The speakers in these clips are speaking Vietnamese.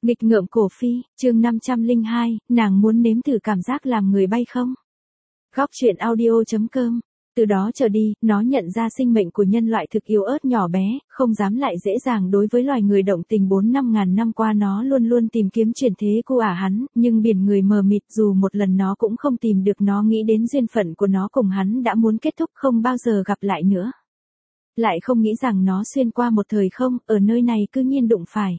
Nghịch ngợm cổ phi, chương 502, nàng muốn nếm thử cảm giác làm người bay không? Góc truyện audio.com. Từ đó trở đi, nó nhận ra sinh mệnh của nhân loại thực yếu ớt nhỏ bé, không dám lại dễ dàng đối với loài người động tình 4-5 ngàn năm qua nó luôn luôn tìm kiếm chuyển thế của hắn, nhưng biển người mờ mịt dù một lần nó cũng không tìm được, nó nghĩ đến duyên phận của nó cùng hắn đã muốn kết thúc không bao giờ gặp lại nữa. Lại không nghĩ rằng nó xuyên qua một thời không, ở nơi này cư nhiên đụng phải.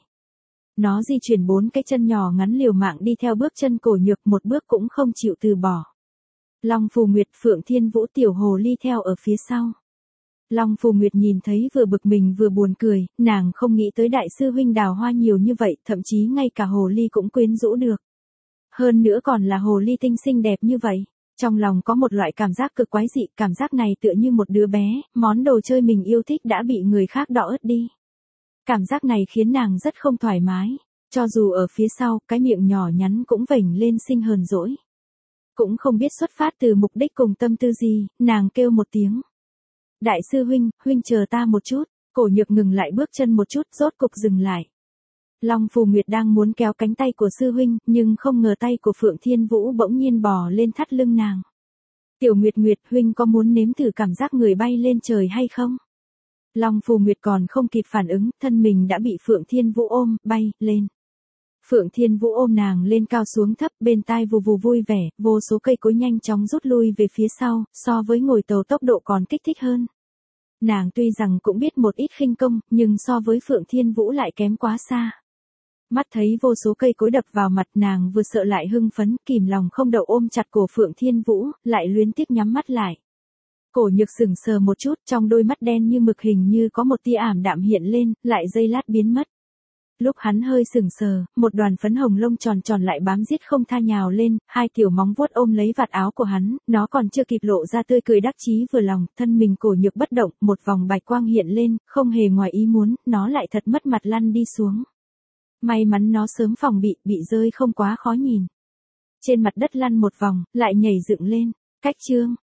Nó di chuyển 4 cái chân nhỏ ngắn liều mạng đi theo bước chân Cổ Nhược, một bước cũng không chịu từ bỏ. Long Phù Nguyệt, Phượng Thiên Vũ, Tiểu Hồ Ly theo ở phía sau. Long Phù Nguyệt nhìn thấy vừa bực mình vừa buồn cười, nàng không nghĩ tới đại sư huynh đào hoa nhiều như vậy, thậm chí ngay cả Hồ Ly cũng quyến rũ được. Hơn nữa còn là Hồ Ly tinh xinh đẹp như vậy. Trong lòng có một loại cảm giác cực quái dị, cảm giác này tựa như một đứa bé, món đồ chơi mình yêu thích đã bị người khác đọ ớt đi. Cảm giác này khiến nàng rất không thoải mái, cho dù ở phía sau, cái miệng nhỏ nhắn cũng vểnh lên xinh hờn dỗi. Cũng không biết xuất phát từ mục đích cùng tâm tư gì, nàng kêu một tiếng. Đại sư huynh, huynh chờ ta một chút. Cổ Nhược ngừng lại bước chân một chút, rốt cục dừng lại. Long Phù Nguyệt đang muốn kéo cánh tay của sư huynh, nhưng không ngờ tay của Phượng Thiên Vũ bỗng nhiên bò lên thắt lưng nàng. Tiểu Nguyệt Nguyệt, huynh có muốn nếm thử cảm giác người bay lên trời hay không? Long Phù Nguyệt còn không kịp phản ứng, thân mình đã bị Phượng Thiên Vũ ôm, bay lên. Phượng Thiên Vũ ôm nàng lên cao xuống thấp, bên tai vù vù vui vẻ, vô số cây cối nhanh chóng rút lui về phía sau, so với ngồi tàu tốc độ còn kích thích hơn. Nàng tuy rằng cũng biết một ít khinh công, nhưng so với Phượng Thiên Vũ lại kém quá xa. Mắt thấy vô số cây cối đập vào mặt, nàng vừa sợ lại hưng phấn, kìm lòng không đậu ôm chặt cổ Phượng Thiên Vũ, lại luyến tiếc nhắm mắt lại. Cổ Nhược sững sờ một chút, trong đôi mắt đen như mực hình như có một tia ảm đạm hiện lên, lại giây lát biến mất. Lúc hắn hơi sững sờ, một đoàn phấn hồng lông tròn tròn lại bám giết không tha nhào lên, hai tiểu móng vuốt ôm lấy vạt áo của hắn, nó còn chưa kịp lộ ra tươi cười đắc chí vừa lòng, thân mình Cổ Nhược bất động, một vòng bạch quang hiện lên, không hề ngoài ý muốn, nó lại thật mất mặt lăn đi xuống. May mắn nó sớm phòng bị rơi không quá khó nhìn. Trên mặt đất lăn một vòng, lại nhảy dựng lên. Cách chương